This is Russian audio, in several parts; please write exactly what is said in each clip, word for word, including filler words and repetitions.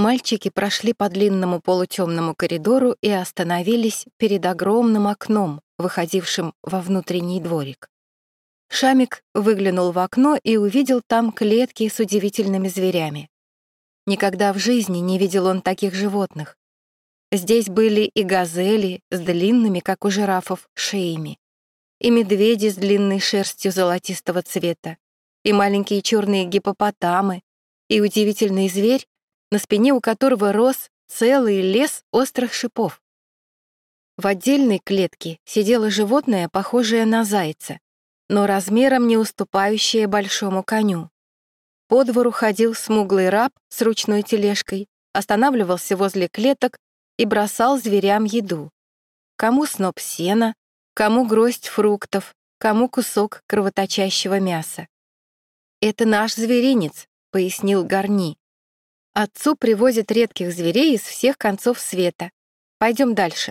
Мальчики прошли по длинному полутемному коридору и остановились перед огромным окном, выходившим во внутренний дворик. Шамик выглянул в окно и увидел там клетки с удивительными зверями. Никогда в жизни не видел он таких животных. Здесь были и газели с длинными, как у жирафов, шеями, и медведи с длинной шерстью золотистого цвета, и маленькие черные гиппопотамы, и удивительный зверь, на спине у которого рос целый лес острых шипов. В отдельной клетке сидело животное, похожее на зайца, но размером не уступающее большому коню. По двору ходил смуглый раб с ручной тележкой, останавливался возле клеток и бросал зверям еду. Кому сноп сена, кому гроздь фруктов, кому кусок кровоточащего мяса. «Это наш зверинец», — пояснил Гарни. «Отцу привозят редких зверей из всех концов света. Пойдем дальше».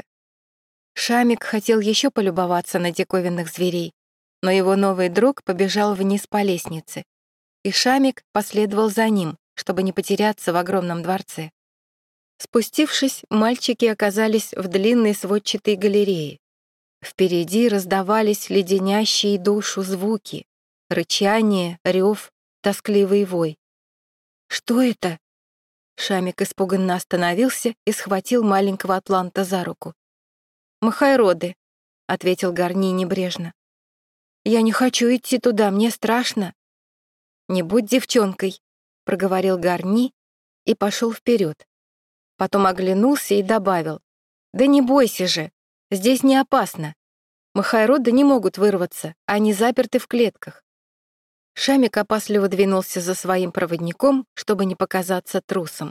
Шамик хотел еще полюбоваться на диковинных зверей, но его новый друг побежал вниз по лестнице, и Шамик последовал за ним, чтобы не потеряться в огромном дворце. Спустившись, мальчики оказались в длинной сводчатой галерее. Впереди раздавались леденящие душу звуки: рычание, рев, тоскливый вой. «Что это?» Шамик испуганно остановился и схватил маленького атланта за руку. «Махайроды», — ответил Гарни небрежно. «Я не хочу идти туда, мне страшно». «Не будь девчонкой», — проговорил Гарни и пошел вперед. Потом оглянулся и добавил: «Да не бойся же, здесь не опасно. Махайроды не могут вырваться, они заперты в клетках». Шамик опасливо двинулся за своим проводником, чтобы не показаться трусом.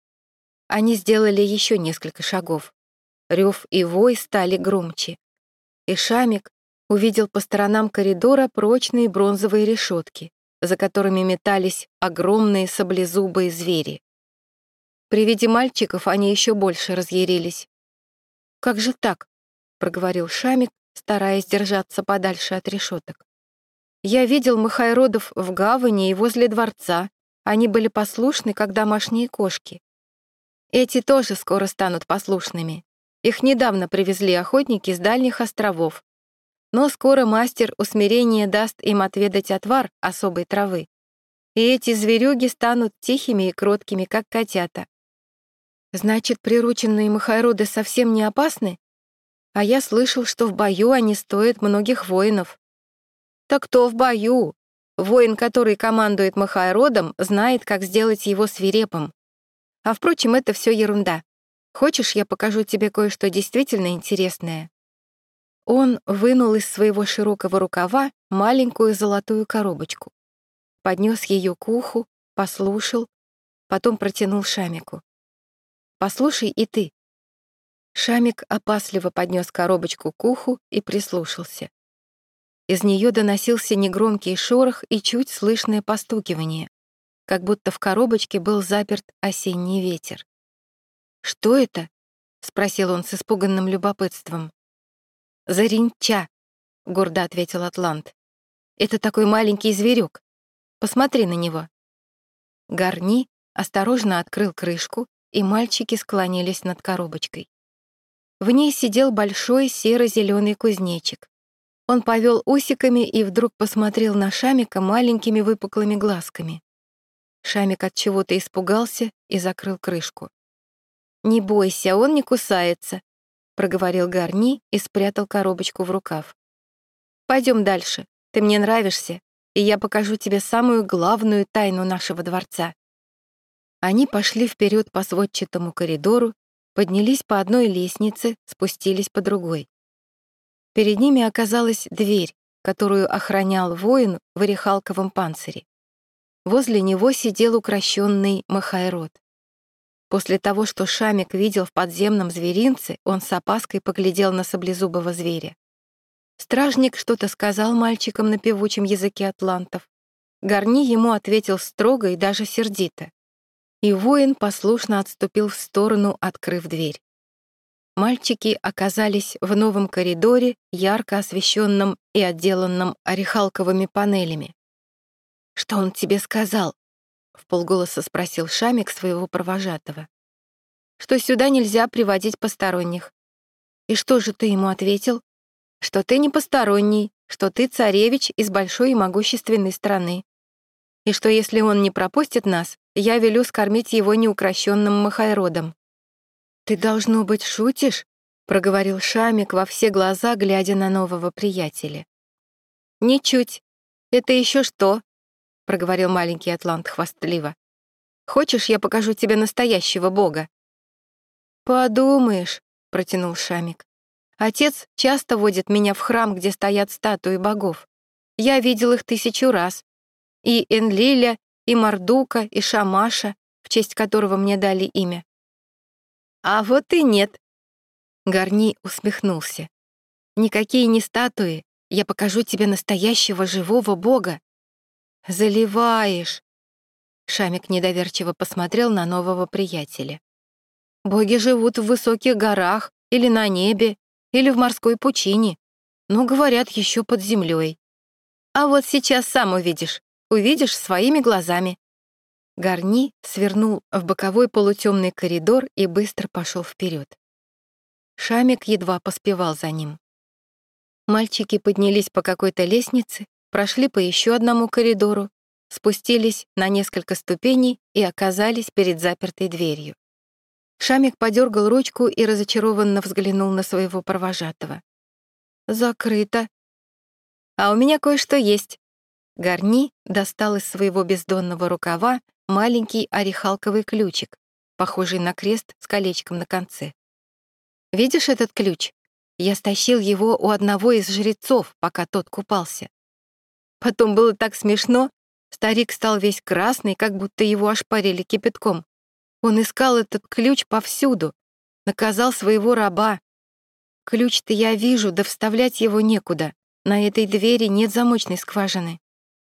Они сделали еще несколько шагов. Рев и вой стали громче. И Шамик увидел по сторонам коридора прочные бронзовые решетки, за которыми метались огромные саблезубые звери. При виде мальчиков они еще больше разъярились. «Как же так?» — проговорил Шамик, стараясь держаться подальше от решеток. «Я видел махайродов в гавани и возле дворца. Они были послушны, как домашние кошки. Эти тоже скоро станут послушными. Их недавно привезли охотники с дальних островов. Но скоро мастер усмирения даст им отведать отвар особой травы. И эти зверюги станут тихими и кроткими, как котята». «Значит, прирученные махайроды совсем не опасны? А я слышал, что в бою они стоят многих воинов». «Так кто в бою? Воин, который командует махайродом, знает, как сделать его свирепым. А впрочем, это все ерунда. Хочешь, я покажу тебе кое-что действительно интересное?» Он вынул из своего широкого рукава маленькую золотую коробочку, поднес ее к уху, послушал, потом протянул Шамику. «Послушай и ты». Шамик опасливо поднес коробочку к уху и прислушался. Из нее доносился негромкий шорох и чуть слышное постукивание, как будто в коробочке был заперт осенний ветер. «Что это?» — спросил он с испуганным любопытством. «Заринча», — гордо ответил атлант. «Это такой маленький зверек. Посмотри на него». Гарни осторожно открыл крышку, и мальчики склонились над коробочкой. В ней сидел большой серо-зеленый кузнечик. Он повел усиками и вдруг посмотрел на Шамика маленькими выпуклыми глазками. Шамик от чего-то испугался и закрыл крышку. «Не бойся, он не кусается», — проговорил Гарни и спрятал коробочку в рукав. «Пойдем дальше. Ты мне нравишься, и я покажу тебе самую главную тайну нашего дворца». Они пошли вперед по сводчатому коридору, поднялись по одной лестнице, спустились по другой. Перед ними оказалась дверь, которую охранял воин в орехалковом панцире. Возле него сидел укращенный махайрод. После того, что Шамик видел в подземном зверинце, он с опаской поглядел на саблезубого зверя. Стражник что-то сказал мальчикам на певучем языке атлантов. Гарни ему ответил строго и даже сердито. И воин послушно отступил в сторону, открыв дверь. Мальчики оказались в новом коридоре, ярко освещенном и отделанном орехалковыми панелями. «Что он тебе сказал?» — вполголоса спросил Шамик своего провожатого. «Что сюда нельзя приводить посторонних». «И что же ты ему ответил?» «Что ты не посторонний, что ты царевич из большой и могущественной страны. И что если он не пропустит нас, я велю скормить его неукрощенным махайродом». «Ты, должно быть, шутишь?» — проговорил Шамик во все глаза, глядя на нового приятеля. «Ничуть. Это еще что?» — проговорил маленький атлант хвастливо. «Хочешь, я покажу тебе настоящего бога?» «Подумаешь», — протянул Шамик. «Отец часто водит меня в храм, где стоят статуи богов. Я видел их тысячу раз. И Энлиля, и Мардука, и Шамаша, в честь которого мне дали имя». «А вот и нет», — Гарни усмехнулся. «Никакие не статуи. Я покажу тебе настоящего живого бога». «Заливаешь!» Шамик недоверчиво посмотрел на нового приятеля. «Боги живут в высоких горах, или на небе, или в морской пучине, но, говорят, еще под землей. А вот сейчас сам увидишь, увидишь своими глазами». Гарни свернул в боковой полутемный коридор и быстро пошел вперед. Шамик едва поспевал за ним. Мальчики поднялись по какой-то лестнице, прошли по еще одному коридору, спустились на несколько ступеней и оказались перед запертой дверью. Шамик подергал ручку и разочарованно взглянул на своего провожатого. «Закрыто». «А у меня кое-что есть». Гарни достал из своего бездонного рукава маленький орехалковый ключик, похожий на крест с колечком на конце. «Видишь этот ключ? Я стащил его у одного из жрецов, пока тот купался. Потом было так смешно. Старик стал весь красный, как будто его ошпарили кипятком. Он искал этот ключ повсюду, наказал своего раба. Ключ-то я вижу, да вставлять его некуда. На этой двери нет замочной скважины.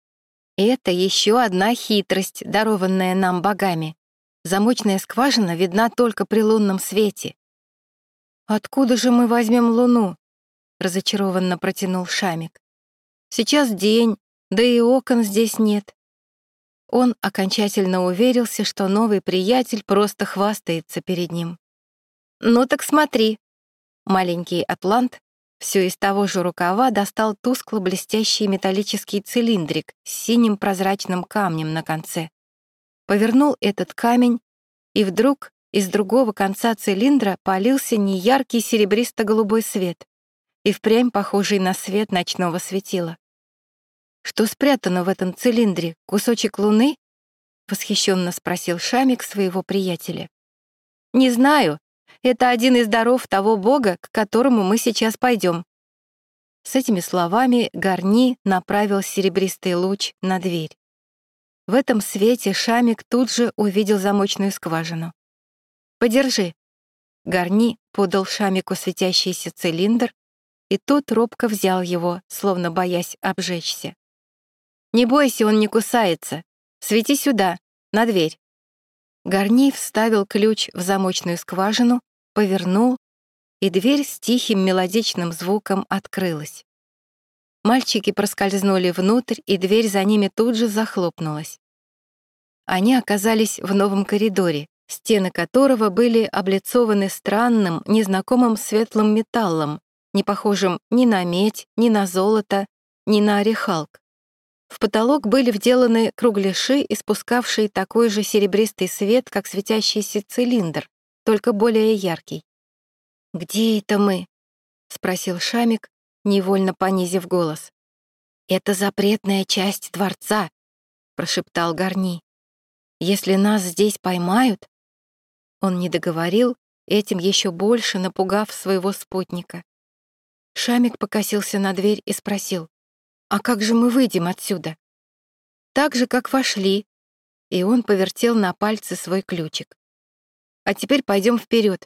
Это еще одна хитрость, дарованная нам богами. Замочная скважина видна только при лунном свете. «Откуда же мы возьмем луну?» — разочарованно протянул Шамик. «Сейчас день, да и окон здесь нет». Он окончательно уверился, что новый приятель просто хвастается перед ним. «Ну так смотри». Маленький атлант все из того же рукава достал тускло-блестящий металлический цилиндрик с синим прозрачным камнем на конце. Повернул этот камень, и вдруг из другого конца цилиндра полился неяркий серебристо-голубой свет и впрямь похожий на свет ночного светила. «Что спрятано в этом цилиндре? Кусочек луны?» — восхищенно спросил Шамик своего приятеля. «Не знаю. Это один из даров того бога, к которому мы сейчас пойдем». С этими словами Гарни направил серебристый луч на дверь. В этом свете Шамик тут же увидел замочную скважину. «Подержи». Гарни подал Шамику светящийся цилиндр, и тот робко взял его, словно боясь обжечься. «Не бойся, он не кусается. Свети сюда, на дверь». Гарни вставил ключ в замочную скважину, повернул, и дверь с тихим мелодичным звуком открылась. Мальчики проскользнули внутрь, и дверь за ними тут же захлопнулась. Они оказались в новом коридоре, стены которого были облицованы странным, незнакомым светлым металлом, не похожим ни на медь, ни на золото, ни на орехалк. В потолок были вделаны кругляши, испускавшие такой же серебристый свет, как светящийся цилиндр, только более яркий. «Где это мы?» — спросил Шамик, невольно понизив голос. «Это запретная часть дворца», — прошептал Гарни. «Если нас здесь поймают...» Он не договорил, этим еще больше напугав своего спутника. Шамик покосился на дверь и спросил: «А как же мы выйдем отсюда?» «Так же, как вошли», и он повертел на пальце свой ключик. «А теперь пойдем вперед».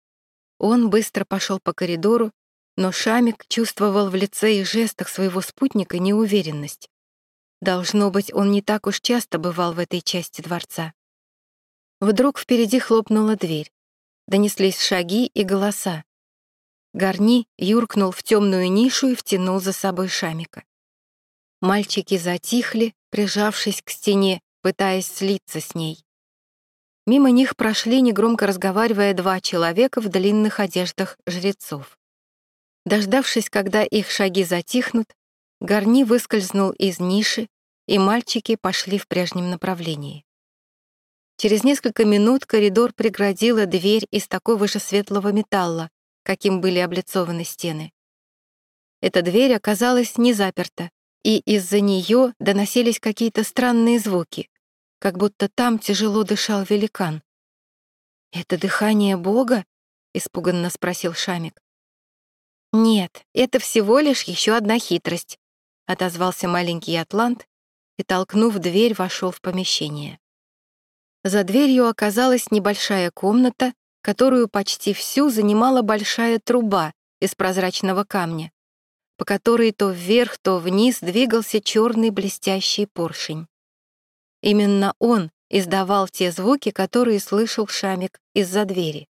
Он быстро пошел по коридору, но Шамик чувствовал в лице и жестах своего спутника неуверенность. Должно быть, он не так уж часто бывал в этой части дворца. Вдруг впереди хлопнула дверь. Донеслись шаги и голоса. Гарни юркнул в темную нишу и втянул за собой Шамика. Мальчики затихли, прижавшись к стене, пытаясь слиться с ней. Мимо них прошли, негромко разговаривая, два человека в длинных одеждах жрецов. Дождавшись, когда их шаги затихнут, Гарни выскользнул из ниши, и мальчики пошли в прежнем направлении. Через несколько минут коридор преградила дверь из такого же светлого металла, каким были облицованы стены. Эта дверь оказалась не заперта, и из-за нее доносились какие-то странные звуки, как будто там тяжело дышал великан. «Это дыхание Бога?» — испуганно спросил Шамик. «Нет, это всего лишь еще одна хитрость», — отозвался маленький атлант и, толкнув дверь, вошел в помещение. За дверью оказалась небольшая комната, которую почти всю занимала большая труба из прозрачного камня, по которой то вверх, то вниз двигался черный блестящий поршень. Именно он издавал те звуки, которые слышал Шамик из-за двери.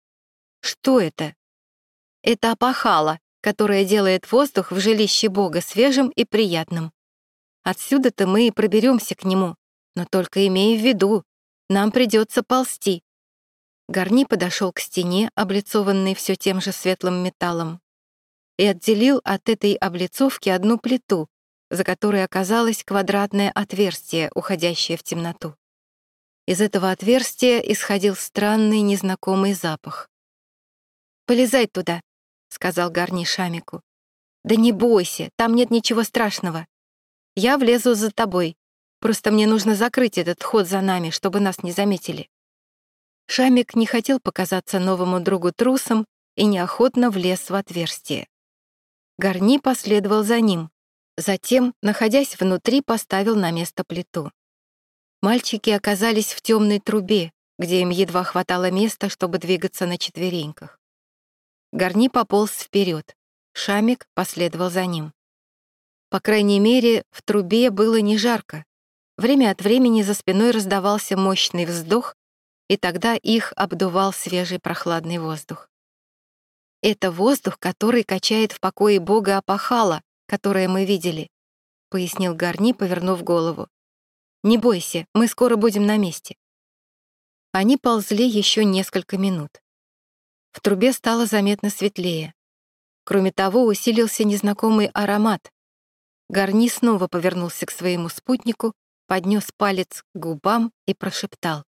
Что это? Это опахало, которое делает воздух в жилище Бога свежим и приятным. Отсюда-то мы и проберемся к нему, но только имея в виду, нам придется ползти. Гарни подошел к стене, облицованной все тем же светлым металлом, и отделил от этой облицовки одну плиту, за которой оказалось квадратное отверстие, уходящее в темноту. Из этого отверстия исходил странный незнакомый запах. «Полезай туда», — сказал Гарни Шамику. «Да не бойся, там нет ничего страшного. Я влезу за тобой. Просто мне нужно закрыть этот ход за нами, чтобы нас не заметили». Шамик не хотел показаться новому другу трусом и неохотно влез в отверстие. Гарни последовал за ним. Затем, находясь внутри, поставил на место плиту. Мальчики оказались в темной трубе, где им едва хватало места, чтобы двигаться на четвереньках. Гарни пополз вперед, Шамик последовал за ним. По крайней мере, в трубе было не жарко. Время от времени за спиной раздавался мощный вздох, и тогда их обдувал свежий прохладный воздух. «Это воздух, который качает в покое Бога опахала, которое мы видели», — пояснил Гарни, повернув голову. «Не бойся, мы скоро будем на месте». Они ползли еще несколько минут. В трубе стало заметно светлее. Кроме того, усилился незнакомый аромат. Гарни снова повернулся к своему спутнику, поднес палец к губам и прошептал: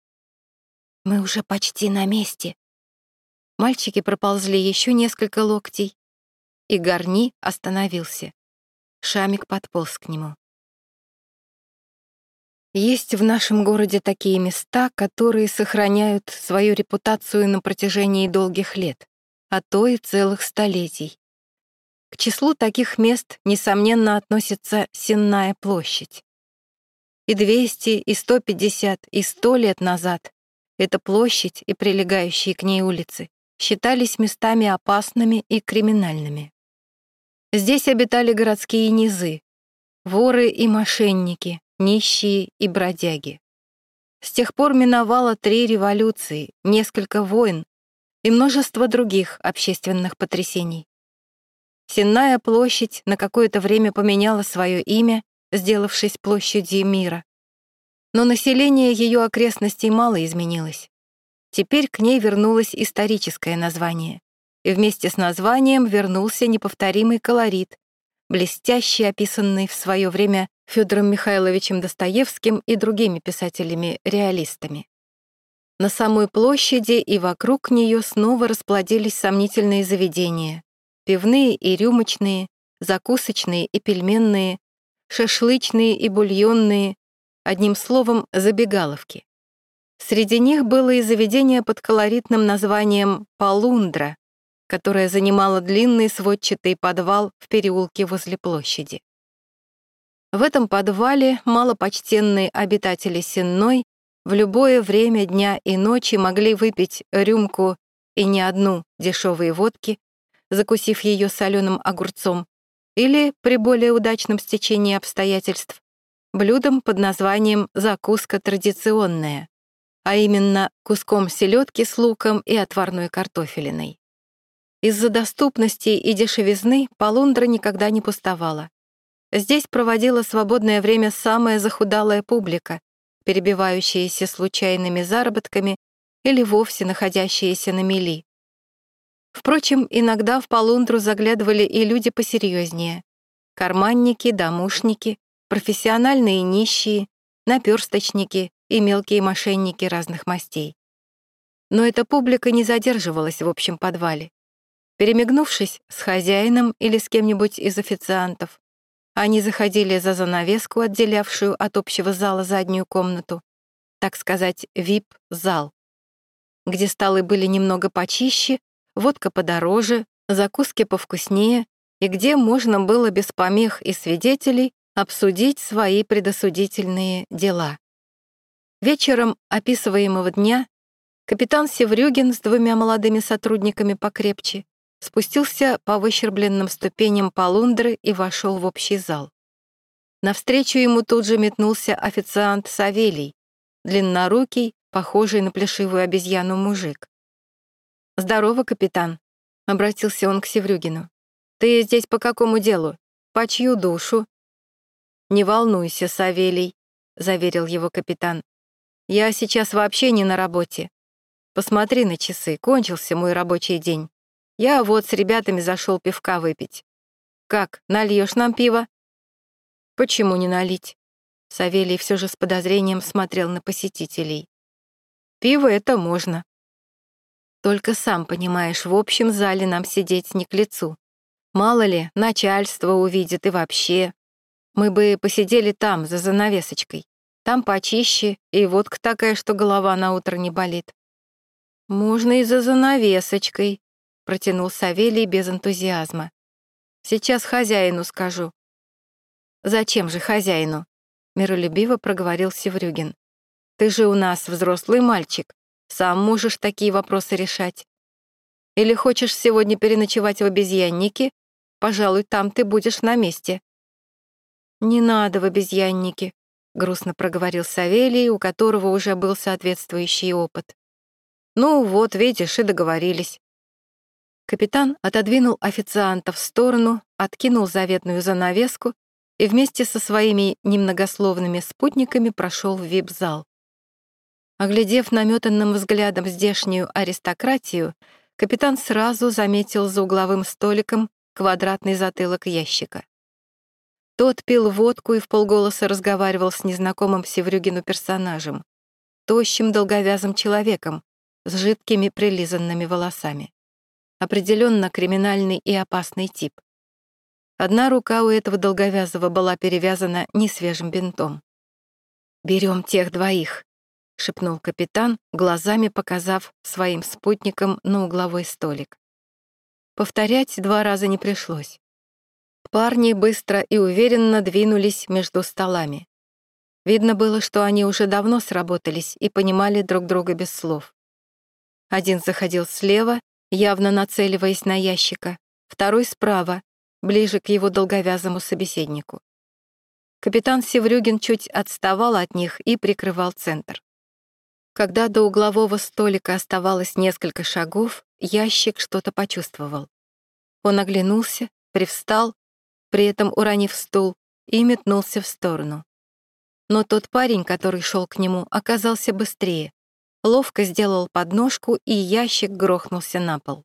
«Мы уже почти на месте». Мальчики проползли еще несколько локтей, и Гарни остановился. Шамик подполз к нему. Есть в нашем городе такие места, которые сохраняют свою репутацию на протяжении долгих лет, а то и целых столетий. К числу таких мест, несомненно, относится Сенная площадь. И двести, и сто пятьдесят, и сто лет назад эта площадь и прилегающие к ней улицы считались местами опасными и криминальными. Здесь обитали городские низы, воры и мошенники, нищие и бродяги. С тех пор миновало три революции, несколько войн и множество других общественных потрясений. Сенная площадь на какое-то время поменяла свое имя, сделавшись площадью мира. Но население ее окрестностей мало изменилось. Теперь к ней вернулось историческое название, и вместе с названием вернулся неповторимый колорит, блестяще описанный в свое время Федором Михайловичем Достоевским и другими писателями-реалистами. На самой площади и вокруг нее снова расплодились сомнительные заведения: пивные и рюмочные, закусочные и пельменные, шашлычные и бульонные, одним словом, забегаловки. Среди них было и заведение под колоритным названием «Полундра», которое занимало длинный сводчатый подвал в переулке возле площади. В этом подвале малопочтенные обитатели Сенной в любое время дня и ночи могли выпить рюмку и не одну дешевой водки, закусив ее соленым огурцом, или, при более удачном стечении обстоятельств, блюдом под названием «закуска традиционная», а именно куском селедки с луком и отварной картофелиной. Из-за доступности и дешевизны Полундра никогда не пустовала. Здесь проводила свободное время самая захудалая публика, перебивающиеся случайными заработками или вовсе находящиеся на мели. Впрочем, иногда в полундру заглядывали и люди посерьезнее: карманники, домушники, профессиональные нищие, наперсточники и мелкие мошенники разных мастей. Но эта публика не задерживалась в общем подвале. Перемигнувшись с хозяином или с кем-нибудь из официантов, они заходили за занавеску, отделявшую от общего зала заднюю комнату, так сказать, вип-зал, где столы были немного почище, водка подороже, закуски повкуснее, и где можно было без помех и свидетелей обсудить свои предосудительные дела. Вечером описываемого дня капитан Севрюгин с двумя молодыми сотрудниками покрепче спустился по выщербленным ступеням полундры и вошел в общий зал. Навстречу ему тут же метнулся официант Савелий, длиннорукий, похожий на плешивую обезьяну мужик. «Здорово, капитан», — обратился он к Севрюгину. «Ты здесь по какому делу? По чью душу?» «Не волнуйся, Савелий», — заверил его капитан. «Я сейчас вообще не на работе. Посмотри на часы, кончился мой рабочий день. Я вот с ребятами зашел пивка выпить. Как, нальешь нам пиво?» «Почему не налить?» Савелий все же с подозрением смотрел на посетителей. «Пиво это можно. Только сам понимаешь, в общем зале нам сидеть не к лицу. Мало ли, начальство увидит и вообще. Мы бы посидели там, за занавесочкой. Там почище, и водка такая, что голова на утро не болит». «Можно и за занавесочкой», — протянул Савелий без энтузиазма. «Сейчас хозяину скажу». «Зачем же хозяину?» — миролюбиво проговорил Севрюгин. «Ты же у нас взрослый мальчик, сам можешь такие вопросы решать. Или хочешь сегодня переночевать в обезьяннике? Пожалуй, там ты будешь на месте». «Не надо в обезьяннике», — грустно проговорил Савелий, у которого уже был соответствующий опыт. «Ну вот, видишь, и договорились». Капитан отодвинул официанта в сторону, откинул заветную занавеску и вместе со своими немногословными спутниками прошел в вип-зал. Оглядев наметанным взглядом здешнюю аристократию, капитан сразу заметил за угловым столиком квадратный затылок ящика. Тот пил водку и вполголоса разговаривал с незнакомым Севрюгину персонажем, тощим долговязым человеком с жидкими прилизанными волосами. Определенно криминальный и опасный тип. Одна рука у этого долговязого была перевязана несвежим бинтом. «Берем тех двоих», — шепнул капитан, глазами показав своим спутникам на угловой столик. Повторять два раза не пришлось. Парни быстро и уверенно двинулись между столами. Видно было, что они уже давно сработались и понимали друг друга без слов. Один заходил слева, явно нацеливаясь на ящика, второй справа, ближе к его долговязому собеседнику. Капитан Севрюгин чуть отставал от них и прикрывал центр. Когда до углового столика оставалось несколько шагов, ящик что-то почувствовал. Он оглянулся, привстал, при этом уронив стул, и метнулся в сторону. Но тот парень, который шел к нему, оказался быстрее, ловко сделал подножку, и ящик грохнулся на пол.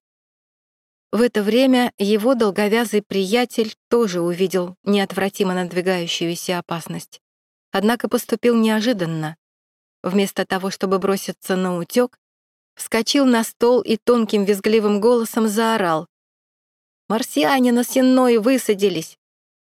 В это время его долговязый приятель тоже увидел неотвратимо надвигающуюся опасность. Однако поступил неожиданно. Вместо того, чтобы броситься на утёк, вскочил на стол и тонким визгливым голосом заорал: «Марсиане на Сенной высадились!»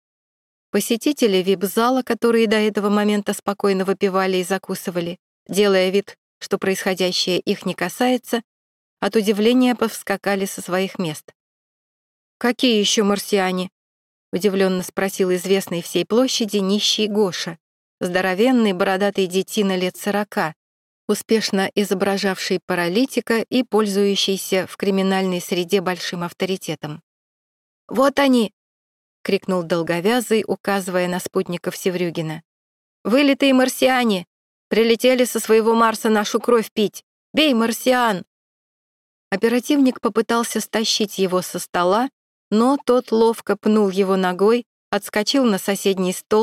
Посетители вип-зала, которые до этого момента спокойно выпивали и закусывали, делая вид, что происходящее их не касается, от удивления повскакали со своих мест. «Какие еще марсиане?» — удивленно спросил известный всей площади нищий Гоша, здоровенный бородатый детина лет сорока, успешно изображавший паралитика и пользующийся в криминальной среде большим авторитетом. «Вот они!» — крикнул долговязый, указывая на спутников Севрюгина. «Вылитые марсиане! Прилетели со своего Марса нашу кровь пить! Бей, марсиан!» Оперативник попытался стащить его со стола, но тот ловко пнул его ногой, отскочил на соседний стол,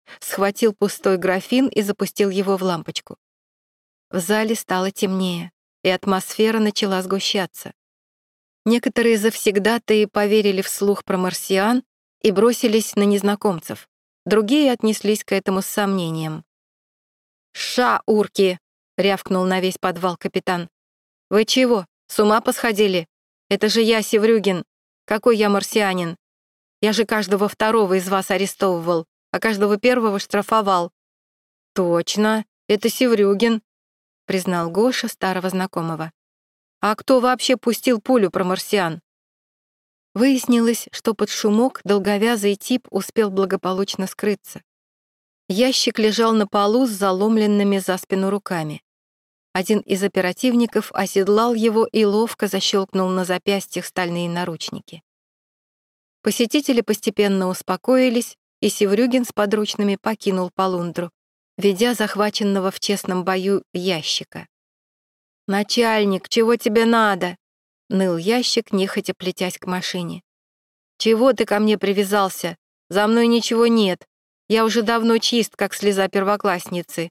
схватил пустой графин и запустил его в лампочку. В зале стало темнее, и атмосфера начала сгущаться. Некоторые завсегдатаи поверили вслух про марсиан и бросились на незнакомцев. Другие отнеслись к этому с сомнением. «Ша, урки!» — рявкнул на весь подвал капитан. «Вы чего, с ума посходили? Это же я, Севрюгин. Какой я марсианин? Я же каждого второго из вас арестовывал, а каждого первого штрафовал». «Точно, это Севрюгин», — признал Гоша старого знакомого. «А кто вообще пустил пулю про марсиан?» Выяснилось, что под шумок долговязый тип успел благополучно скрыться. Ящик лежал на полу с заломленными за спину руками. Один из оперативников оседлал его и ловко защелкнул на запястьях стальные наручники. Посетители постепенно успокоились, и Севрюгин с подручными покинул полундру, ведя захваченного в честном бою ящика. «Начальник, чего тебе надо?» — ныл ящик, нехотя плетясь к машине. «Чего ты ко мне привязался? За мной ничего нет. Я уже давно чист, как слеза первоклассницы».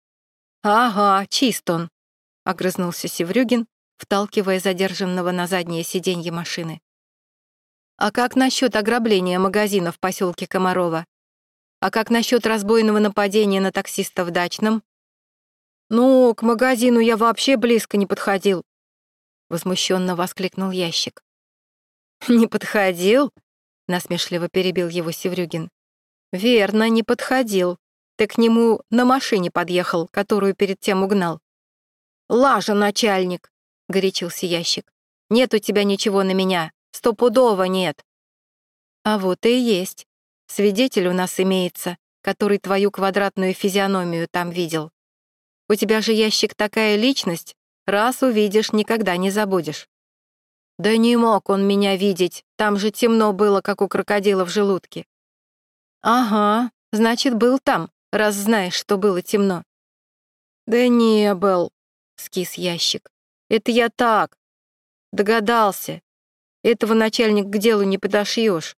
«Ага, чист он», — огрызнулся Севрюгин, вталкивая задержанного на заднее сиденье машины. «А как насчет ограбления магазина в поселке Комарова? А как насчет разбойного нападения на таксиста в Дачном?» «Ну, к магазину я вообще близко не подходил», — возмущенно воскликнул ящик. «Не подходил?» — насмешливо перебил его Севрюгин. «Верно, не подходил. Ты к нему на машине подъехал, которую перед тем угнал». «Лажа, начальник!» — горячился ящик. «Нет у тебя ничего на меня. Стопудово нет». «А вот и есть. Свидетель у нас имеется, который твою квадратную физиономию там видел. У тебя же, ящик, такая личность, раз увидишь, никогда не забудешь». «Да не мог он меня видеть, там же темно было, как у крокодила в желудке». «Ага, значит, был там, раз знаешь, что было темно». «Да не был», — скис ящик. «Это я так. Догадался. Этого, начальник, к делу не подошьешь».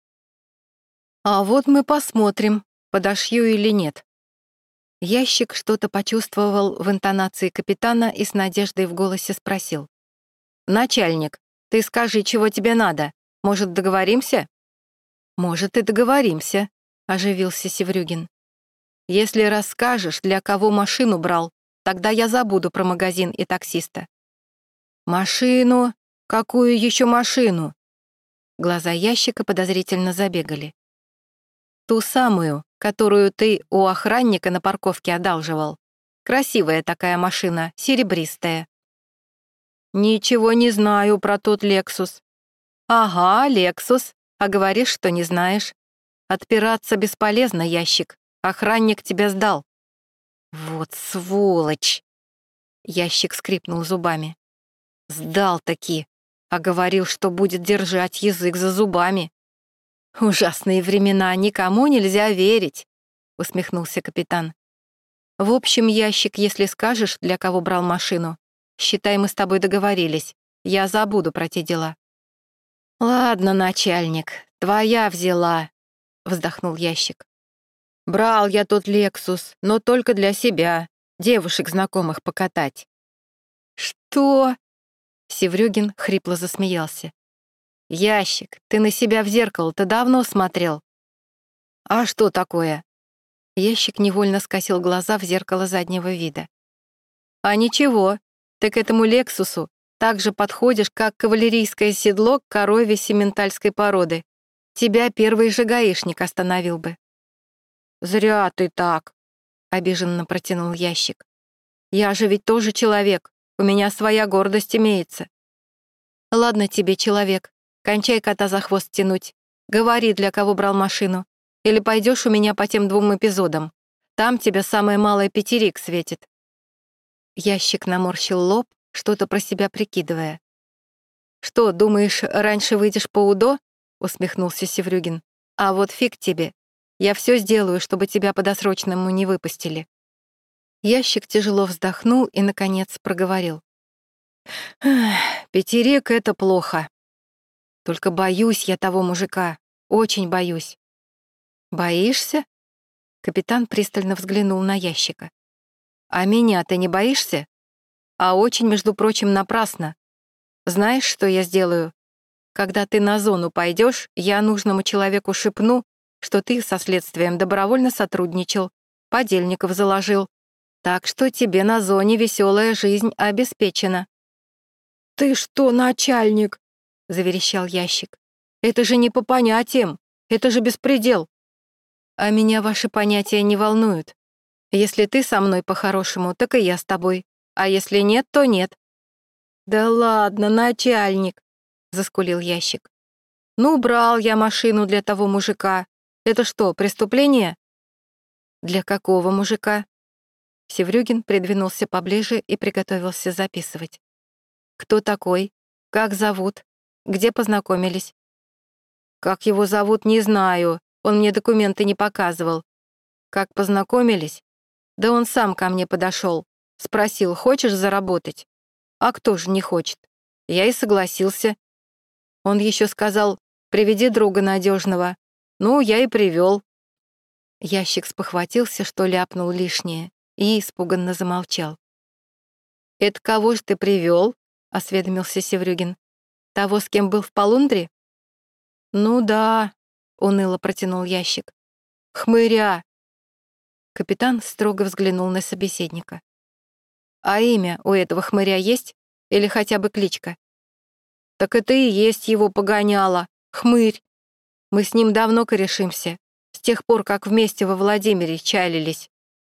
«А вот мы посмотрим, подошью или нет». Ящик что-то почувствовал в интонации капитана и с надеждой в голосе спросил. «Начальник, ты скажи, чего тебе надо. Может, договоримся?» «Может, и договоримся», — оживился Севрюгин. «Если расскажешь, для кого машину брал, тогда я забуду про магазин и таксиста». «Машину? Какую еще машину?» Глаза ящика подозрительно забегали. «Ту самую, которую ты у охранника на парковке одалживал. Красивая такая машина, серебристая». «Ничего не знаю про тот Лексус». «Ага, Лексус, а говоришь, что не знаешь. Отпираться бесполезно, ящик. Охранник тебя сдал». «Вот сволочь!» Ящик скрипнул зубами. «Сдал-таки, а говорил, что будет держать язык за зубами». «Ужасные времена, никому нельзя верить», — усмехнулся капитан. «В общем, ящик, если скажешь, для кого брал машину, считай, мы с тобой договорились. Я забуду про те дела». «Ладно, начальник, твоя взяла», — вздохнул ящик. «Брал я тот Лексус, но только для себя, девушек знакомых покатать». «Что?» — Севрюгин хрипло засмеялся. «Ящик, ты на себя в зеркало-то давно смотрел?» «А что такое?» Ящик невольно скосил глаза в зеркало заднего вида. «А ничего, ты к этому Лексусу так же подходишь, как кавалерийское седло к корове сементальской породы. Тебя первый же гаишник остановил бы». «Зря ты так», — обиженно протянул ящик. «Я же ведь тоже человек, у меня своя гордость имеется». «Ладно тебе, человек, кончай кота за хвост тянуть. Говори, для кого брал машину. Или пойдешь у меня по тем двум эпизодам. Там тебе самое малое пятерик светит». Ящик наморщил лоб, что-то про себя прикидывая. «Что, думаешь, раньше выйдешь по УДО?» — усмехнулся Севрюгин. «А вот фиг тебе. Я все сделаю, чтобы тебя по досрочному не выпустили». Ящик тяжело вздохнул и, наконец, проговорил. «Пятерик — это плохо. Только боюсь я того мужика, очень боюсь». «Боишься?» Капитан пристально взглянул на ящика. «А меня ты не боишься? А очень, между прочим, напрасно. Знаешь, что я сделаю? Когда ты на зону пойдешь, я нужному человеку шепну, что ты со следствием добровольно сотрудничал, подельников заложил. Так что тебе на зоне веселая жизнь обеспечена». «Ты что, начальник?» — заверещал ящик. «Это же не по понятиям, это же беспредел». «А меня ваши понятия не волнуют. Если ты со мной по-хорошему, так и я с тобой. А если нет, то нет». «Да ладно, начальник», — заскулил ящик. «Ну, брал я машину для того мужика. Это что, преступление?» «Для какого мужика?» Севрюгин придвинулся поближе и приготовился записывать. «Кто такой? Как зовут? Где познакомились?» «Как его зовут, не знаю. Он мне документы не показывал. Как познакомились? Да он сам ко мне подошел. Спросил, хочешь заработать? А кто же не хочет? Я и согласился. Он еще сказал, приведи друга надежного. Ну, я и привел». Ящик спохватился, что ляпнул лишнее, и испуганно замолчал. «Это кого ж ты привел?» — осведомился Севрюгин. «Того, с кем был в Полундре?» «Ну да», — уныло протянул ящик. «Хмыря». Капитан строго взглянул на собеседника. «А имя у этого хмыря есть? Или хотя бы кличка?» «Так это и есть его погоняло, хмырь. Мы с ним давно корешимся, с тех пор, как вместе во Владимире чалились».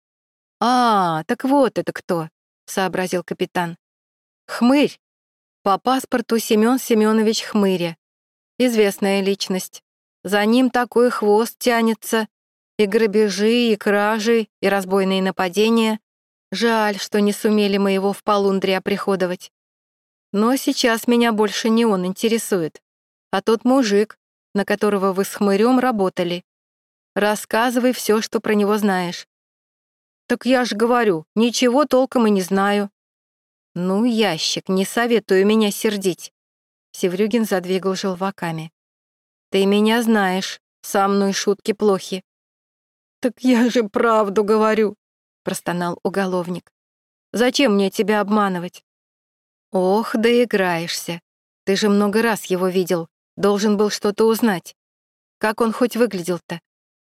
«А, так вот это кто», — сообразил капитан. «Хмырь. По паспорту Семен Семенович Хмыря. Известная личность. За ним такой хвост тянется. И грабежи, и кражи, и разбойные нападения. Жаль, что не сумели мы его в Полундре оприходовать. Но сейчас меня больше не он интересует, а тот мужик, на которого вы с Хмырем работали. Рассказывай все, что про него знаешь». «Так я же говорю, ничего толком и не знаю». «Ну, ящик, не советую меня сердить». Севрюгин задвигал желваками. «Ты меня знаешь, со мной шутки плохи». «Так я же правду говорю», — простонал уголовник. «Зачем мне тебя обманывать?» «Ох, да играешься. Ты же много раз его видел, должен был что-то узнать. Как он хоть выглядел-то?»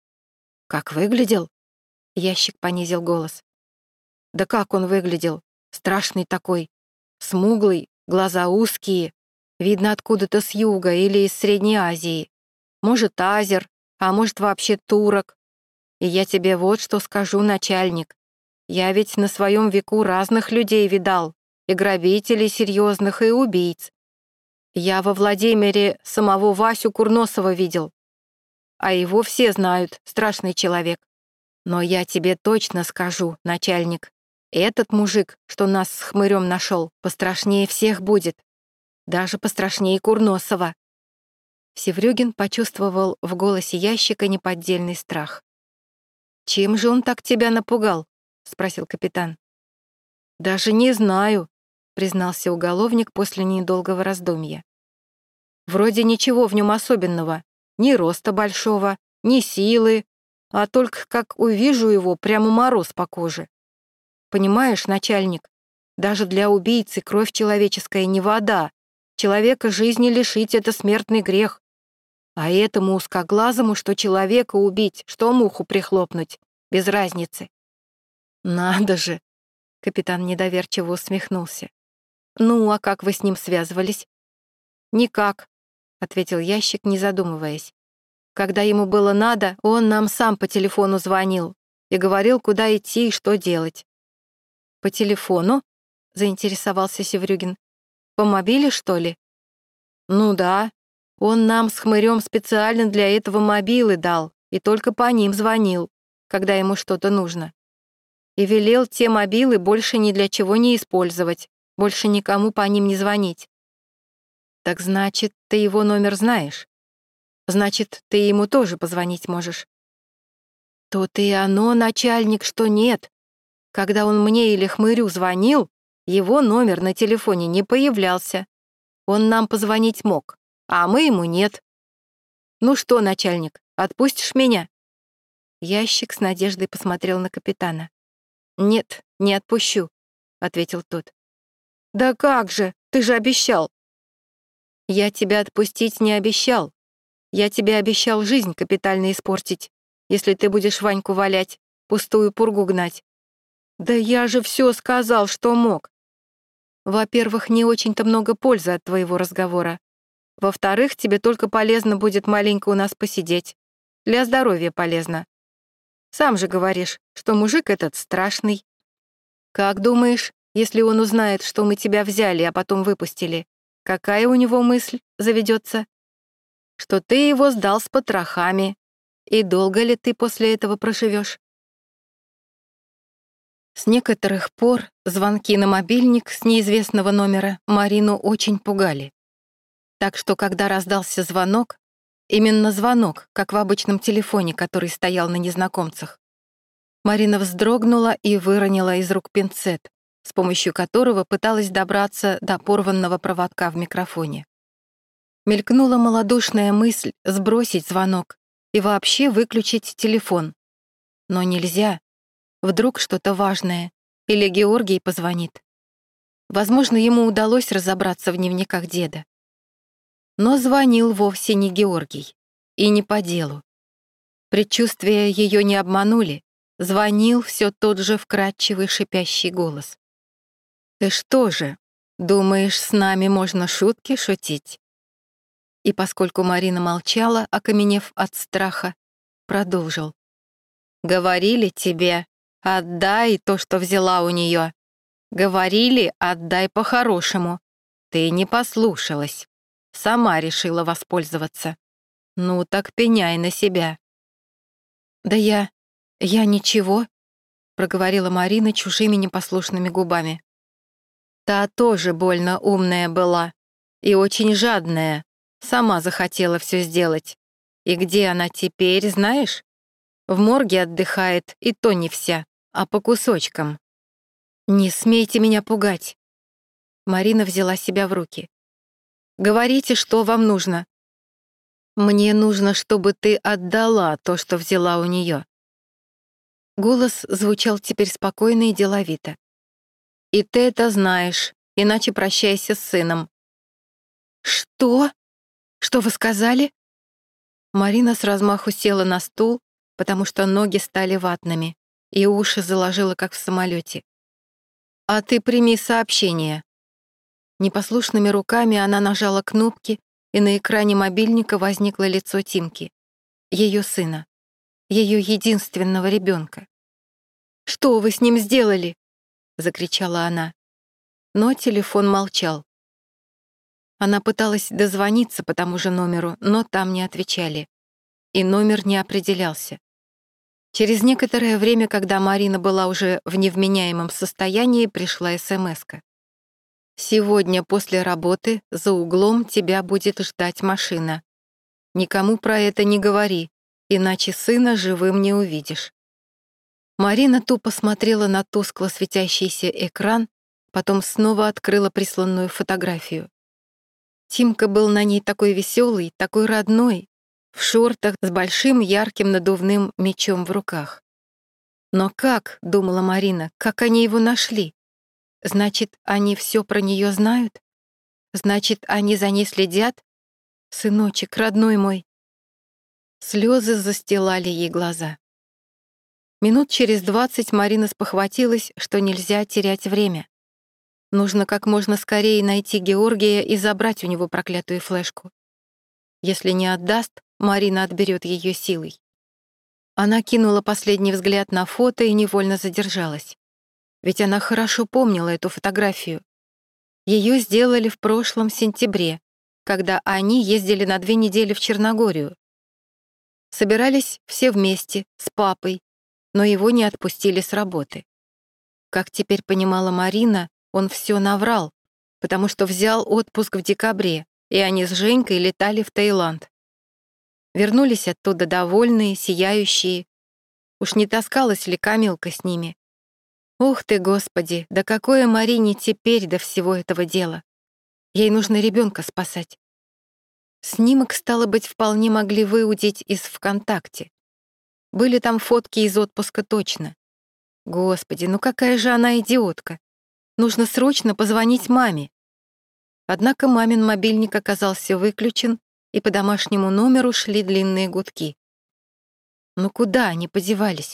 «Как выглядел?» Ящик понизил голос. «Да как он выглядел? Страшный такой. Смуглый, глаза узкие. Видно, откуда-то с юга или из Средней Азии. Может, азер, а может, вообще турок. И я тебе вот что скажу, начальник. Я ведь на своем веку разных людей видал. И грабителей серьезных, и убийц. Я во Владимире самого Васю Курносова видел. А его все знают, страшный человек. Но я тебе точно скажу, начальник, этот мужик, что нас с Хмырем нашел, пострашнее всех будет. Даже пострашнее Курносова». Севрюгин почувствовал в голосе ящика неподдельный страх. «Чем же он так тебя напугал?» — спросил капитан. «Даже не знаю», — признался уголовник после недолгого раздумья. «Вроде ничего в нем особенного, ни роста большого, ни силы, а только как увижу его, прямо мороз по коже. Понимаешь, начальник, даже для убийцы кровь человеческая не вода. Человека жизни лишить — это смертный грех. А этому узкоглазому, что человека убить, что муху прихлопнуть, без разницы». «Надо же!» — капитан недоверчиво усмехнулся. «Ну, а как вы с ним связывались?» «Никак», — ответил ящик, не задумываясь. «Когда ему было надо, он нам сам по телефону звонил и говорил, куда идти и что делать». «По телефону?» — заинтересовался Севрюгин. «По мобиле, что ли?» «Ну да. Он нам с Хмырем специально для этого мобилы дал и только по ним звонил, когда ему что-то нужно. И велел те мобилы больше ни для чего не использовать, больше никому по ним не звонить». «Так значит, ты его номер знаешь? Значит, ты ему тоже позвонить можешь?» «То-то и оно, начальник, что нет. Когда он мне или Хмырю звонил, его номер на телефоне не появлялся. Он нам позвонить мог, а мы ему нет. Ну что, начальник, отпустишь меня?» Ящик с надеждой посмотрел на капитана. «Нет, не отпущу», — ответил тот. «Да как же? Ты же обещал!» «Я тебя отпустить не обещал. Я тебе обещал жизнь капитально испортить, если ты будешь Ваньку валять, пустую пургу гнать». «Да я же все сказал, что мог». «Во-первых, не очень-то много пользы от твоего разговора. Во-вторых, тебе только полезно будет маленько у нас посидеть. Для здоровья полезно. Сам же говоришь, что мужик этот страшный. Как думаешь, если он узнает, что мы тебя взяли, а потом выпустили, какая у него мысль заведется? Что ты его сдал с потрохами. И долго ли ты после этого проживешь? С некоторых пор звонки на мобильник с неизвестного номера Марину очень пугали. Так что, когда раздался звонок, именно звонок, как в обычном телефоне, который стоял на незнакомцах, Марина вздрогнула и выронила из рук пинцет, с помощью которого пыталась добраться до порванного проводка в микрофоне. Мелькнула малодушная мысль сбросить звонок и вообще выключить телефон. Но нельзя. Вдруг что-то важное, или Георгий позвонит. Возможно, ему удалось разобраться в дневниках деда. Но звонил вовсе не Георгий, и не по делу. Предчувствия ее не обманули, звонил все тот же вкрадчивый шипящий голос. «Ты что же, думаешь, с нами можно шутки шутить?» И поскольку Марина молчала, окаменев от страха, продолжил. «Говорили тебе, отдай то, что взяла у нее. Говорили, отдай по-хорошему. Ты не послушалась. Сама решила воспользоваться. Ну так пеняй на себя». «Да я... я ничего», — проговорила Марина чужими непослушными губами. «Та тоже больно умная была и очень жадная. Сама захотела все сделать. И где она теперь, знаешь? В морге отдыхает, и то не вся, а по кусочкам». «Не смейте меня пугать». Марина взяла себя в руки. «Говорите, что вам нужно». «Мне нужно, чтобы ты отдала то, что взяла у нее». Голос звучал теперь спокойно и деловито. «И ты это знаешь, иначе прощайся с сыном». «Что? Что вы сказали?» Марина с размаху села на стул, потому что ноги стали ватными, и уши заложила, как в самолете. «А ты прими сообщение». Непослушными руками она нажала кнопки, и на экране мобильника возникло лицо Тимки, ее сына, ее единственного ребенка. «Что вы с ним сделали?» — закричала она. Но телефон молчал. Она пыталась дозвониться по тому же номеру, но там не отвечали, и номер не определялся. Через некоторое время, когда Марина была уже в невменяемом состоянии, пришла смска. «Сегодня после работы за углом тебя будет ждать машина. Никому про это не говори, иначе сына живым не увидишь». Марина тупо смотрела на тускло светящийся экран, потом снова открыла присланную фотографию. Тимка был на ней такой веселый, такой родной, в шортах с большим ярким надувным мечом в руках. «Но как, — думала Марина, — как они его нашли? Значит, они все про нее знают? Значит, они за ней следят? Сыночек, родной мой!» Слезы застилали ей глаза. Минут через двадцать Марина спохватилась, что нельзя терять время. Нужно как можно скорее найти Георгия и забрать у него проклятую флешку. Если не отдаст, Марина отберет ее силой. Она кинула последний взгляд на фото и невольно задержалась. Ведь она хорошо помнила эту фотографию. Ее сделали в прошлом сентябре, когда они ездили на две недели в Черногорию. Собирались все вместе, с папой, но его не отпустили с работы. Как теперь понимала Марина, он все наврал, потому что взял отпуск в декабре, и они с Женькой летали в Таиланд. Вернулись оттуда довольные, сияющие. Уж не таскалась ли Камилка с ними? Ух ты, Господи, да какое Марине теперь до всего этого дела? Ей нужно ребенка спасать. Снимок, стало быть, вполне могли выудить из ВКонтакте. Были там фотки из отпуска точно. Господи, ну какая же она идиотка. Нужно срочно позвонить маме. Однако мамин мобильник оказался выключен, и по домашнему номеру шли длинные гудки. Ну куда они подевались?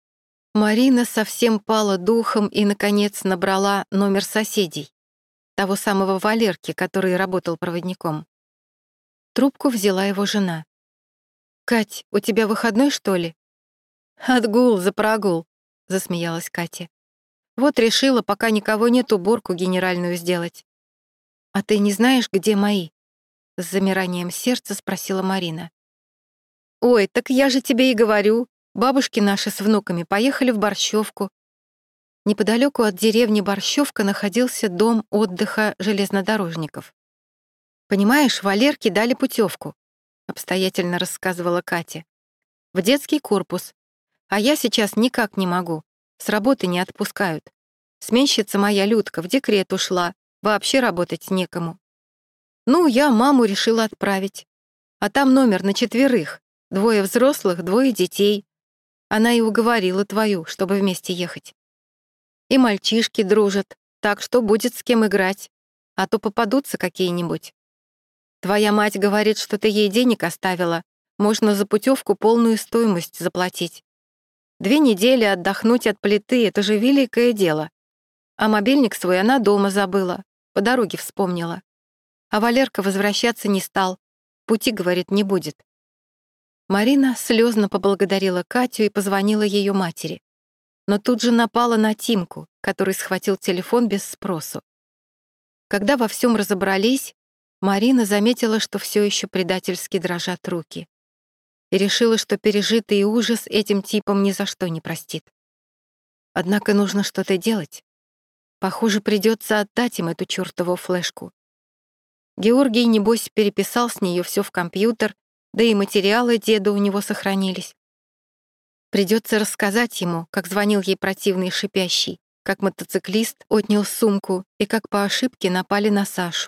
Марина совсем пала духом и, наконец, набрала номер соседей, того самого Валерки, который работал проводником. Трубку взяла его жена. «Кать, у тебя выходной, что ли?» «Отгул за прогул», — засмеялась Катя. «Вот решила, пока никого нет, уборку генеральную сделать». «А ты не знаешь, где мои?» — с замиранием сердца спросила Марина. «Ой, так я же тебе и говорю. Бабушки наши с внуками поехали в Борщевку». Неподалеку от деревни Борщевка находился дом отдыха железнодорожников. «Понимаешь, Валерке дали путевку», — обстоятельно рассказывала Катя. «В детский корпус. А я сейчас никак не могу. С работы не отпускают. Сменщица моя Людка в декрет ушла. Вообще работать некому. Ну, я маму решила отправить. А там номер на четверых. Двое взрослых, двое детей. Она и уговорила твою, чтобы вместе ехать. И мальчишки дружат, так что будет с кем играть. А то попадутся какие-нибудь. Твоя мать говорит, что ты ей денег оставила. Можно за путевку полную стоимость заплатить. Две недели отдохнуть от плиты — это же великое дело. А мобильник свой она дома забыла, по дороге вспомнила. А Валерка возвращаться не стал. Пути, говорит, не будет. Марина слезно поблагодарила Катю и позвонила ее матери. Но тут же напала на Тимку, который схватил телефон без спросу. Когда во всем разобрались, Марина заметила, что все еще предательски дрожат руки. И решила, что пережитый ужас этим типом ни за что не простит. Однако нужно что-то делать. Похоже, придется отдать им эту чертову флешку. Георгий, небось, переписал с нее все в компьютер, да и материалы деда у него сохранились. Придется рассказать ему, как звонил ей противный шипящий, как мотоциклист отнял сумку и как по ошибке напали на Сашу.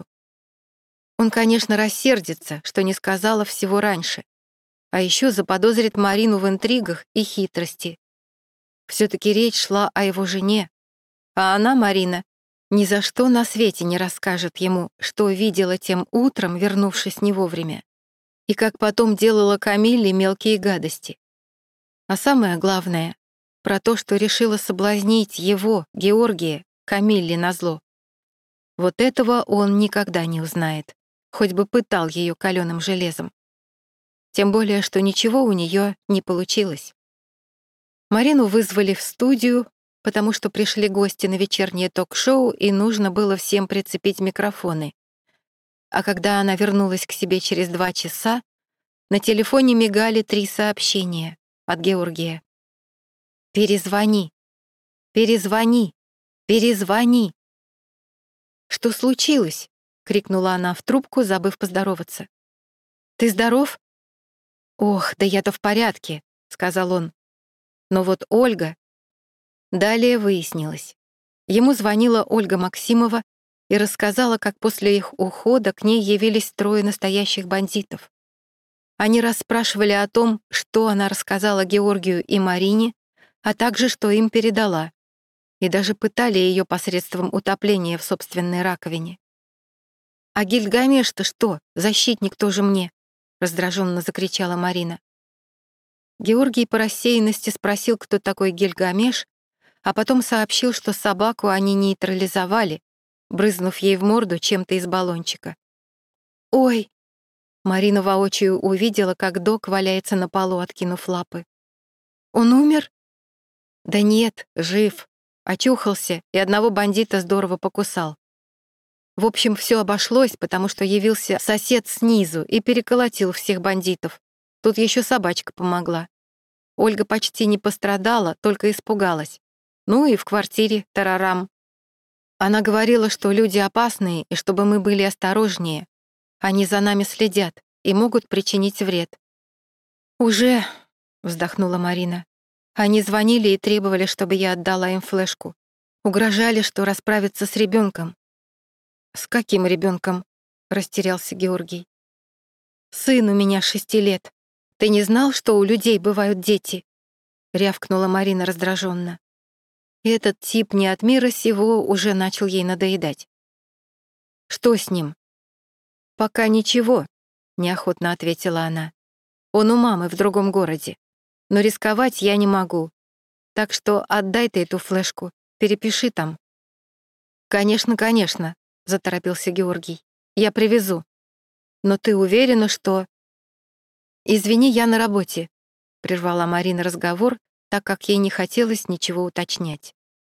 Он, конечно, рассердится, что не сказала всего раньше, а еще заподозрит Марину в интригах и хитрости. Все-таки речь шла о его жене, а она, Марина, ни за что на свете не расскажет ему, что видела тем утром, вернувшись не вовремя, и как потом делала Камилле мелкие гадости. А самое главное, про то, что решила соблазнить его, Георгия, Камилле назло. Вот этого он никогда не узнает, хоть бы пытал ее каленым железом. Тем более, что ничего у нее не получилось. Марину вызвали в студию, потому что пришли гости на вечернее ток-шоу, и нужно было всем прицепить микрофоны. А когда она вернулась к себе через два часа, на телефоне мигали три сообщения от Георгия. «Перезвони! Перезвони! Перезвони!» «Что случилось?» — крикнула она в трубку, забыв поздороваться. «Ты здоров?» «Ох, да я-то в порядке», — сказал он. Но вот Ольга... Далее выяснилось. Ему звонила Ольга Максимова и рассказала, как после их ухода к ней явились трое настоящих бандитов. Они расспрашивали о том, что она рассказала Георгию и Марине, а также что им передала, и даже пытали ее посредством утопления в собственной раковине. «А Гильгамеш-то что, защитник тоже мне?» — раздраженно закричала Марина. Георгий по рассеянности спросил, кто такой Гильгамеш, а потом сообщил, что собаку они нейтрализовали, брызнув ей в морду чем-то из баллончика. «Ой!» Марина воочию увидела, как док валяется на полу, откинув лапы. «Он умер?» «Да нет, жив. Очухался и одного бандита здорово покусал. В общем, все обошлось, потому что явился сосед снизу и переколотил всех бандитов. Тут еще собачка помогла. Ольга почти не пострадала, только испугалась. Ну и в квартире тарарам. Она говорила, что люди опасные и чтобы мы были осторожнее. Они за нами следят и могут причинить вред». «Уже», — вздохнула Марина. «Они звонили и требовали, чтобы я отдала им флешку. Угрожали, что расправятся с ребенком». «С каким ребенком?» — растерялся Георгий. «Сын у меня шести лет. Ты не знал, что у людей бывают дети?» рявкнула Марина раздраженно. И этот тип не от мира сего уже начал ей надоедать. «Что с ним?» «Пока ничего», — неохотно ответила она. «Он у мамы в другом городе. Но рисковать я не могу. Так что отдай ты эту флешку, перепиши там». «Конечно, конечно», — заторопился Георгий. «Я привезу. Но ты уверена, что...» «Извини, я на работе», — прервала Марина разговор, так как ей не хотелось ничего уточнять.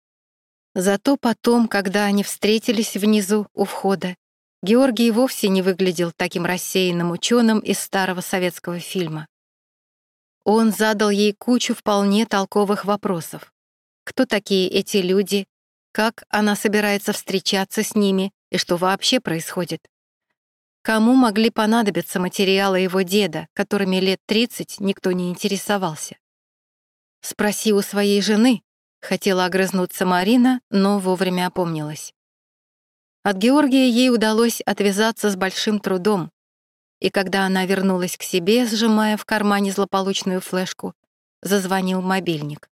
Зато потом, когда они встретились внизу, у входа, Георгий вовсе не выглядел таким рассеянным ученым из старого советского фильма. Он задал ей кучу вполне толковых вопросов. Кто такие эти люди, как она собирается встречаться с ними и что вообще происходит? Кому могли понадобиться материалы его деда, которыми лет тридцать никто не интересовался? «Спроси у своей жены», — хотела огрызнуться Марина, но вовремя опомнилась. От Георгия ей удалось отвязаться с большим трудом, и когда она вернулась к себе, сжимая в кармане злополучную флешку, зазвонил мобильник.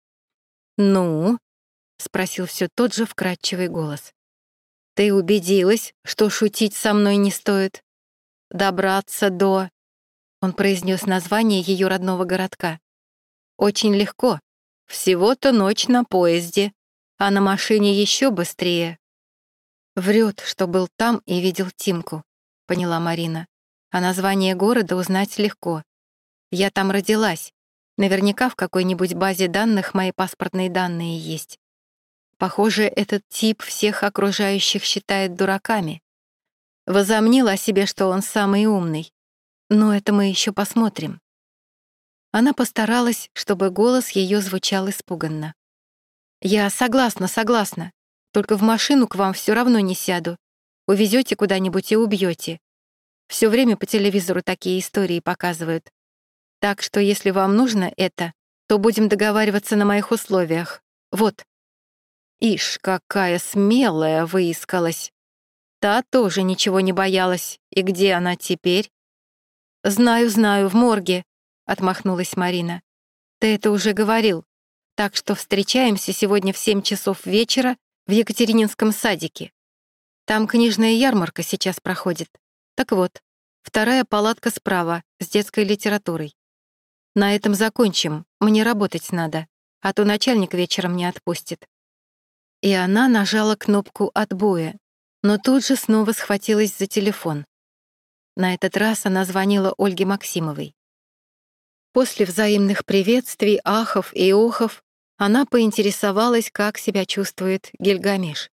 «Ну?» — спросил все тот же вкрадчивый голос. «Ты убедилась, что шутить со мной не стоит? Добраться до...» Он произнес название ее родного городка. «Очень легко. Всего-то ночь на поезде, а на машине еще быстрее». «Врет, что был там и видел Тимку», — поняла Марина. «А название города узнать легко. Я там родилась. Наверняка в какой-нибудь базе данных мои паспортные данные есть. Похоже, этот тип всех окружающих считает дураками. Возомнил о себе, что он самый умный. Но это мы еще посмотрим». Она постаралась, чтобы голос ее звучал испуганно. «Я согласна, согласна. Только в машину к вам все равно не сяду. Увезете куда-нибудь и убьете. Все время по телевизору такие истории показывают. Так что если вам нужно это, то будем договариваться на моих условиях. Вот». Ишь, какая смелая выискалась. Та тоже ничего не боялась. И где она теперь? «Знаю, знаю, в морге», — отмахнулась Марина. «Ты это уже говорил. Так что встречаемся сегодня в семь часов вечера в Екатерининском садике. Там книжная ярмарка сейчас проходит. Так вот, вторая палатка справа, с детской литературой. На этом закончим, мне работать надо, а то начальник вечером не отпустит». И она нажала кнопку отбоя, но тут же снова схватилась за телефон. На этот раз она звонила Ольге Максимовой. После взаимных приветствий, ахов и охов она поинтересовалась, как себя чувствует Гильгамеш.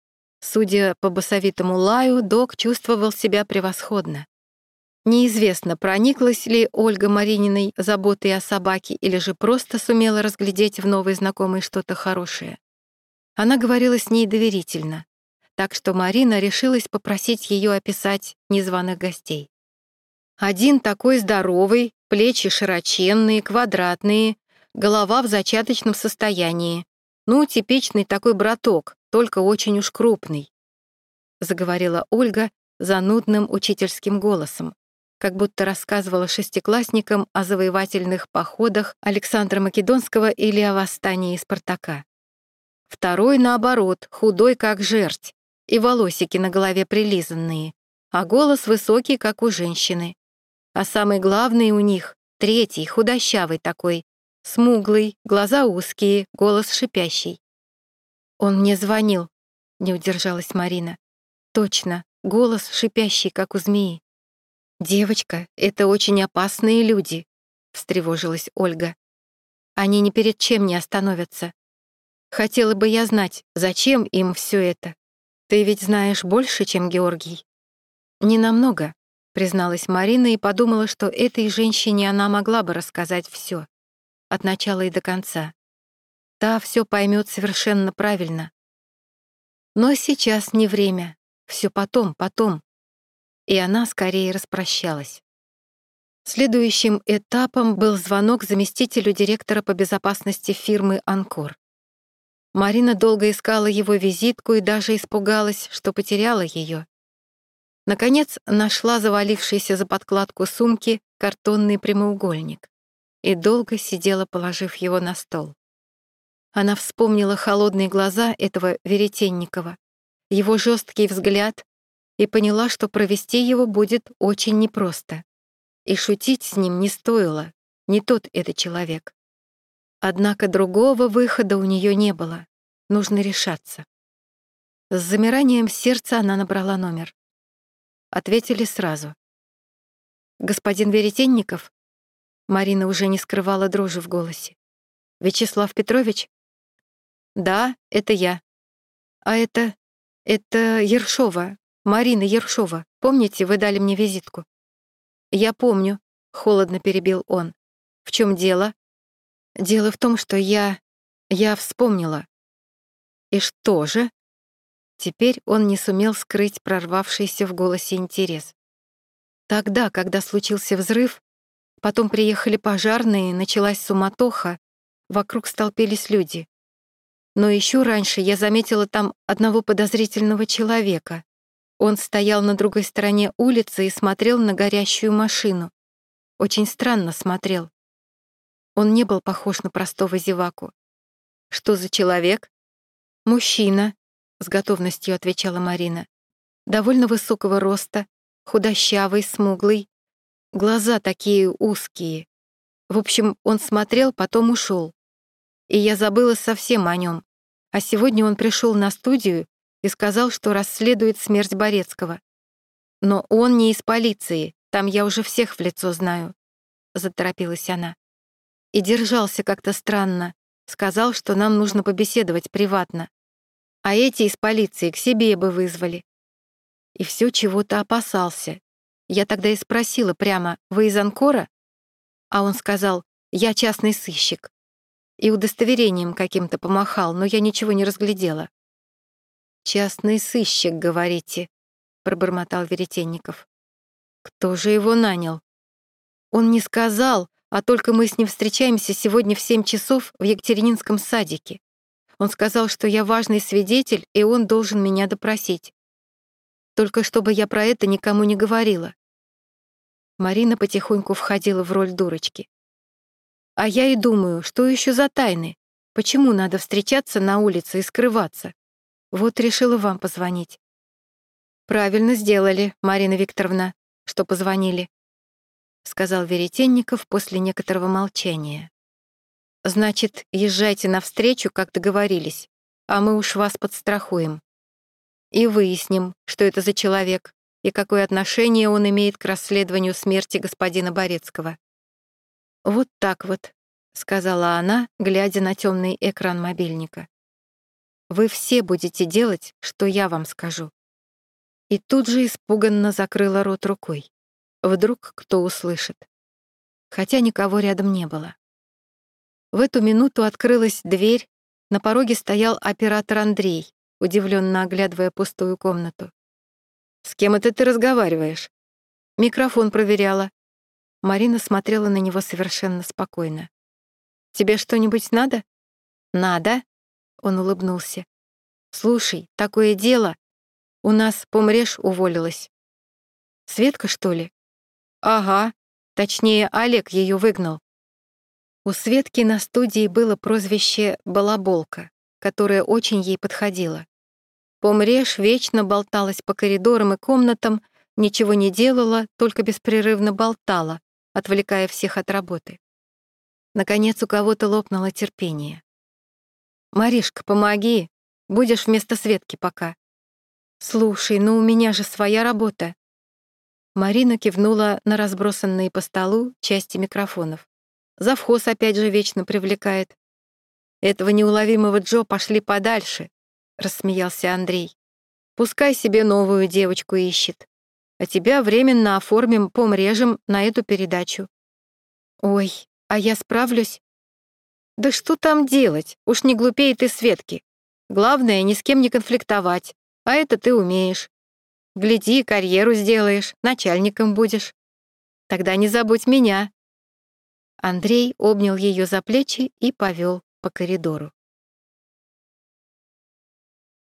Судя по басовитому лаю, док чувствовал себя превосходно. Неизвестно, прониклась ли Ольга Марининой заботой о собаке или же просто сумела разглядеть в новой знакомой что-то хорошее. Она говорила с ней доверительно, так что Марина решилась попросить ее описать незваных гостей. Один такой здоровый, плечи широченные, квадратные, голова в зачаточном состоянии. Ну, типичный такой браток, только очень уж крупный, заговорила Ольга занудным учительским голосом, как будто рассказывала шестиклассникам о завоевательных походах Александра Македонского или о восстании Спартака. Второй, наоборот, худой, как жерть, и волосики на голове прилизанные, а голос высокий, как у женщины. А самый главный у них — третий, худощавый такой, смуглый, глаза узкие, голос шипящий. «Он мне звонил», — не удержалась Марина. «Точно, голос шипящий, как у змеи». «Девочка, это очень опасные люди», — встревожилась Ольга. «Они ни перед чем не остановятся. Хотела бы я знать, зачем им все это. Ты ведь знаешь больше, чем Георгий». «Ненамного», — призналась Марина и подумала, что этой женщине она могла бы рассказать все, от начала и до конца. Та все поймет совершенно правильно. Но сейчас не время, все потом, потом. И она скорее распрощалась. Следующим этапом был звонок заместителю директора по безопасности фирмы «Анкор». Марина долго искала его визитку и даже испугалась, что потеряла ее. Наконец, нашла завалившийся за подкладку сумки картонный прямоугольник. и долго сидела, положив его на стол. Она вспомнила холодные глаза этого Веретенникова, его жесткий взгляд, и поняла, что провести его будет очень непросто. И шутить с ним не стоило, не тот это человек. Однако другого выхода у нее не было, нужно решаться. С замиранием сердца она набрала номер. Ответили сразу. «Господин Веретенников?» Марина уже не скрывала дрожи в голосе. «Вячеслав Петрович?» «Да, это я. А это... это Ершова, Марина Ершова. Помните, вы дали мне визитку?» «Я помню», — холодно перебил он. «В чем дело?» «Дело в том, что я... я вспомнила». «И что же?» Теперь он не сумел скрыть прорвавшийся в голосе интерес. «Тогда, когда случился взрыв, потом приехали пожарные, началась суматоха, вокруг столпились люди. Но еще раньше я заметила там одного подозрительного человека. Он стоял на другой стороне улицы и смотрел на горящую машину. Очень странно смотрел. Он не был похож на простого зеваку. Что за человек? Мужчина, с готовностью отвечала Марина. Довольно высокого роста, худощавый, смуглый. Глаза такие узкие. В общем, он смотрел, потом ушел. И я забыла совсем о нем. А сегодня он пришел на студию и сказал, что расследует смерть Борецкого. Но он не из полиции, там я уже всех в лицо знаю, заторопилась она. И держался как-то странно, сказал, что нам нужно побеседовать приватно. А эти из полиции к себе бы вызвали. И все чего-то опасался. Я тогда и спросила прямо: «Вы из Анкора?» А он сказал: «Я частный сыщик». И удостоверением каким-то помахал, но я ничего не разглядела. «Частный сыщик, говорите», — пробормотал Веретенников. «Кто же его нанял?» «Он не сказал, а только мы с ним встречаемся сегодня в семь часов в Екатерининском садике. Он сказал, что я важный свидетель, и он должен меня допросить. Только чтобы я про это никому не говорила». Марина потихоньку входила в роль дурочки. «А я и думаю, что еще за тайны? Почему надо встречаться на улице и скрываться? Вот решила вам позвонить». «Правильно сделали, Марина Викторовна, что позвонили», — сказал Веретенников после некоторого молчания. «Значит, езжайте навстречу, как договорились, а мы уж вас подстрахуем. И выясним, что это за человек и какое отношение он имеет к расследованию смерти господина Борецкого». «Вот так вот», — сказала она, глядя на темный экран мобильника. «Вы все будете делать, что я вам скажу». И тут же испуганно закрыла рот рукой. Вдруг кто услышит. Хотя никого рядом не было. В эту минуту открылась дверь, на пороге стоял оператор Андрей, удивленно оглядывая пустую комнату. «С кем это ты разговариваешь?» «Микрофон проверяла». Марина смотрела на него совершенно спокойно. «Тебе что-нибудь надо?» «Надо», — он улыбнулся. «Слушай, такое дело. У нас помреж уволилась». «Светка, что ли?» «Ага, точнее, Олег ее выгнал». У Светки на студии было прозвище «Балаболка», которое очень ей подходило. Помреж вечно болталась по коридорам и комнатам, ничего не делала, только беспрерывно болтала, отвлекая всех от работы. Наконец у кого-то лопнуло терпение. «Маришка, помоги, будешь вместо Светки пока». «Слушай, ну у меня же своя работа». Марина кивнула на разбросанные по столу части микрофонов. Завхоз опять же вечно привлекает. «Этого неуловимого Джо пошли подальше», — рассмеялся Андрей. «Пускай себе новую девочку ищет, а тебя временно оформим помрежем на эту передачу». «Ой, а я справлюсь?» «Да что там делать? Уж не глупей ты Светки. Главное, ни с кем не конфликтовать, а это ты умеешь. Гляди, карьеру сделаешь, начальником будешь. Тогда не забудь меня». Андрей обнял ее за плечи и повел по коридору.